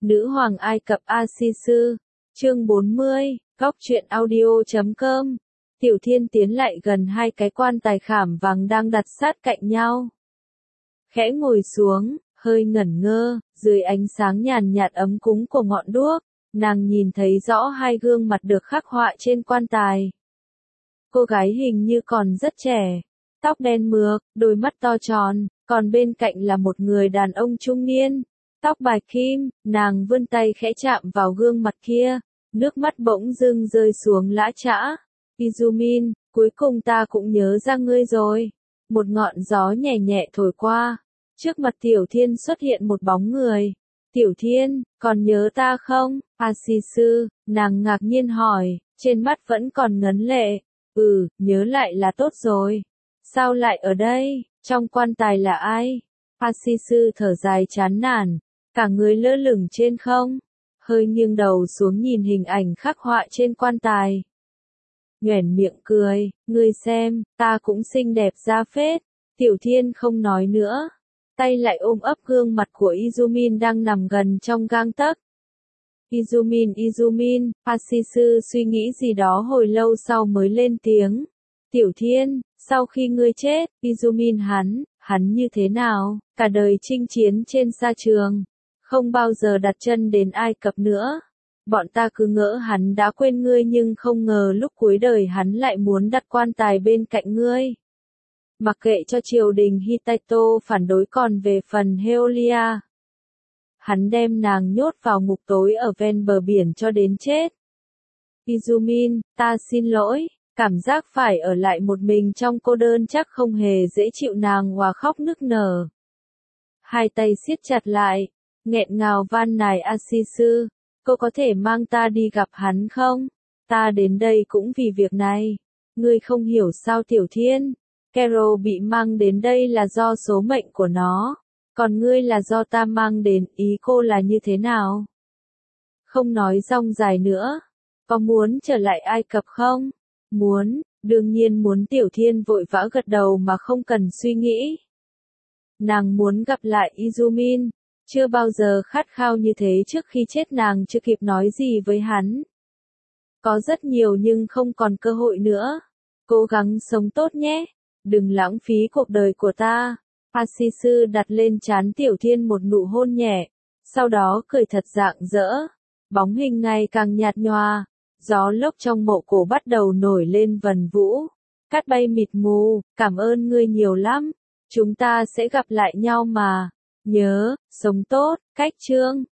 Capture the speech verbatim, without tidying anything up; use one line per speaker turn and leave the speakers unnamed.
Nữ hoàng Ai Cập A-si-sư, chương bốn mươi, góc truyện audio chấm com. Tiểu Thiên tiến lại gần hai cái quan tài khảm vàng đang đặt sát cạnh nhau. Khẽ ngồi xuống, hơi ngẩn ngơ, dưới ánh sáng nhàn nhạt ấm cúng của ngọn đuốc, nàng nhìn thấy rõ hai gương mặt được khắc họa trên quan tài. Cô gái hình như còn rất trẻ, tóc đen mượt, đôi mắt to tròn, còn bên cạnh là một người đàn ông trung niên, tóc bạch kim. Nàng vươn tay khẽ chạm vào gương mặt kia, nước mắt bỗng dưng rơi xuống lã chã. Izumin, cuối cùng ta cũng nhớ ra ngươi rồi. Một ngọn gió nhẹ nhẹ thổi qua, trước mặt Tiểu Thiên xuất hiện một bóng người. Tiểu Thiên, còn nhớ ta không? A-si-sư, nàng ngạc nhiên hỏi, trên mắt vẫn còn ngấn lệ. Ừ, nhớ lại là tốt rồi. Sao lại ở đây? Trong quan tài là ai? A-si-sư thở dài chán nản, cả người lơ lửng trên không, hơi nghiêng đầu xuống nhìn hình ảnh khắc họa trên quan tài. Nhoẻn miệng cười, ngươi xem, ta cũng xinh đẹp ra phết. Tiểu Thiên không nói nữa, tay lại ôm ấp gương mặt của Izumin đang nằm gần trong gang tấc. Izumin, Izumin, A-si-sư suy nghĩ gì đó hồi lâu sau mới lên tiếng. Tiểu Thiên, sau khi ngươi chết, Izumin hắn, hắn như thế nào? Cả đời chinh chiến trên sa trường, không bao giờ đặt chân đến Ai Cập nữa. Bọn ta cứ ngỡ hắn đã quên ngươi nhưng không ngờ lúc cuối đời hắn lại muốn đặt quan tài bên cạnh ngươi. Mặc kệ cho triều đình Hittite phản đối, còn về phần Heolia, hắn đem nàng nhốt vào ngục tối ở ven bờ biển cho đến chết. Izumin, ta xin lỗi, cảm giác phải ở lại một mình trong cô đơn chắc không hề dễ chịu, nàng hòa khóc nức nở. Hai tay siết chặt lại, nghẹn ngào van nài A-si-sư, cô có thể mang ta đi gặp hắn không? Ta đến đây cũng vì việc này. Ngươi không hiểu sao Tiểu Thiên? Carol bị mang đến đây là do số mệnh của nó. Còn ngươi là do ta mang đến, ý cô là như thế nào? Không nói rong dài nữa. Có muốn trở lại Ai Cập không? Muốn, đương nhiên muốn. Tiểu Thiên vội vã gật đầu mà không cần suy nghĩ. Nàng muốn gặp lại Izumin, chưa bao giờ khát khao như thế. Trước khi chết nàng chưa kịp nói gì với hắn. Có rất nhiều nhưng không còn cơ hội nữa. Cố gắng sống tốt nhé, đừng lãng phí cuộc đời của ta. A-si-sư đặt lên trán Tiểu Thiên một nụ hôn nhẹ, sau đó cười thật rạng rỡ. Bóng hình ngày càng nhạt nhòa, gió lốc trong mộ cổ bắt đầu nổi lên vần vũ, cát bay mịt mù. Cảm ơn ngươi nhiều lắm, chúng ta sẽ gặp lại nhau mà. Nhớ, sống tốt. Cách chương